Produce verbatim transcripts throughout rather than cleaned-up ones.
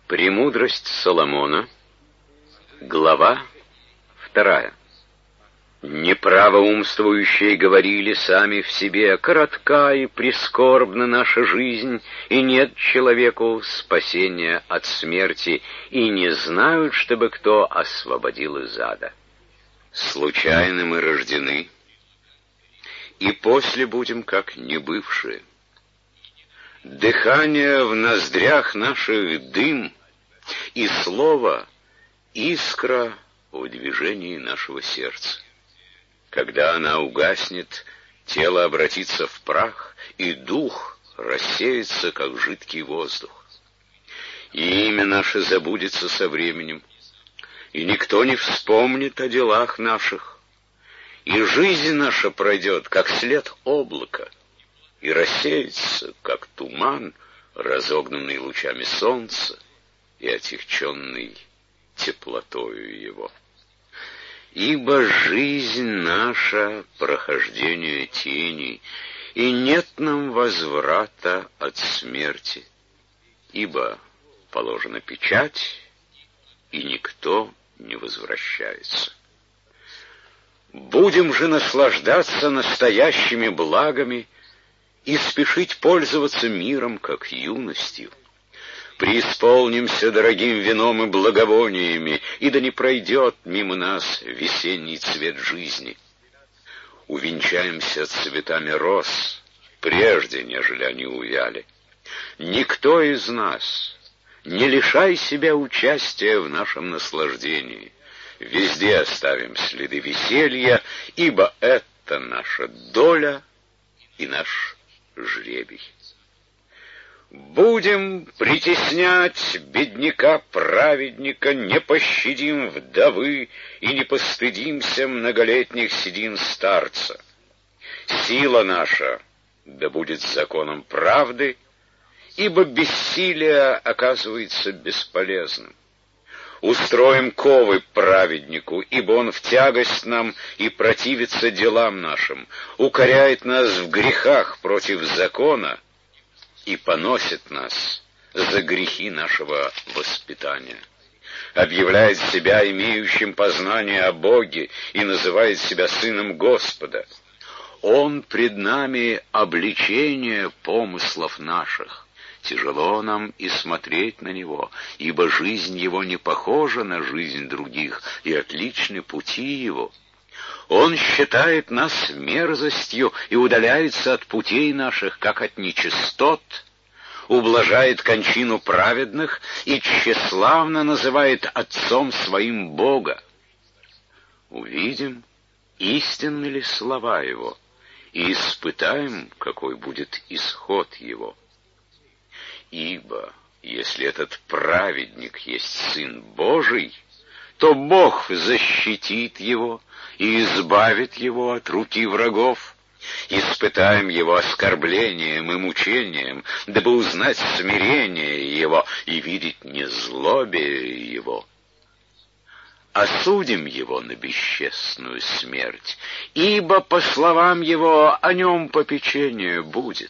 Премудрость Соломона, глава вторая. Неправоумствующие говорили сами в себе: коротка и прискорбна наша жизнь, и нет человеку спасения от смерти, и не знают, чтобы кто освободил из ада. Случайно мы рождены, и после будем как небывшие. Дыхание в ноздрях наших дым, и слово — искра в движении нашего сердца. Когда она угаснет, тело обратится в прах, и дух рассеется, как жидкий воздух. И имя наше забудется со временем, и никто не вспомнит о делах наших, и жизнь наша пройдет, как след облака, и рассеется, как туман, разогнанный лучами солнца и отягченный теплотою его. Ибо жизнь наша — прохождение тени, и нет нам возврата от смерти, ибо положена печать, и никто не возвращается. Будем же наслаждаться настоящими благами и спешить пользоваться миром, как юностью. Преисполнимся дорогим вином и благовониями, и да не пройдет мимо нас весенний цвет жизни. Увенчаемся цветами роз, прежде, нежели они увяли. Никто из нас не лишай себя участия в нашем наслаждении. Везде оставим следы веселья, ибо это наша доля и наш жребий. Будем притеснять бедняка-праведника, не пощадим вдовы и не постыдимся многолетних седин старца. Сила наша да будет законом правды, ибо бессилие оказывается бесполезным. Устроим ковы праведнику, ибо он в тягость нам и противится делам нашим, укоряет нас в грехах против закона и поносит нас за грехи нашего воспитания. Объявляет себя имеющим познание о Боге и называет себя сыном Господа. Он пред нами обличение помыслов наших. Тяжело нам и смотреть на него, ибо жизнь его не похожа на жизнь других, и отличны пути его. Он считает нас мерзостью и удаляется от путей наших, как от нечистот, ублажает кончину праведных и тщеславно называет отцом своим Бога. Увидим, истинны ли слова его, и испытаем, какой будет исход его. Ибо если этот праведник есть Сын Божий, то Бог защитит его и избавит его от руки врагов. Испытаем его оскорблением и мучением, дабы узнать смирение его и видеть незлобие его. Осудим его на бесчестную смерть, ибо, по словам его, о нем попечение будет.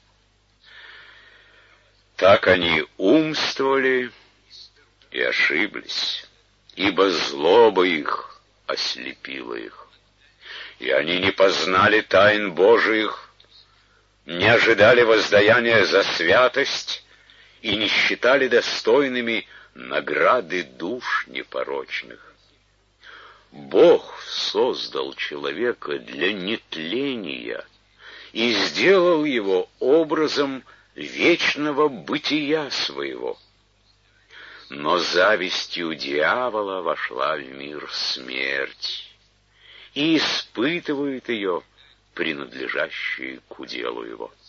Так они умствовали и ошиблись, ибо злоба их ослепила их. И они не познали тайн Божиих, не ожидали воздаяния за святость и не считали достойными награды душ непорочных. Бог создал человека для нетления и сделал его образом вечного бытия своего. Но завистью дьявола вошла в мир смерть, и испытывает ее принадлежащие к уделу его.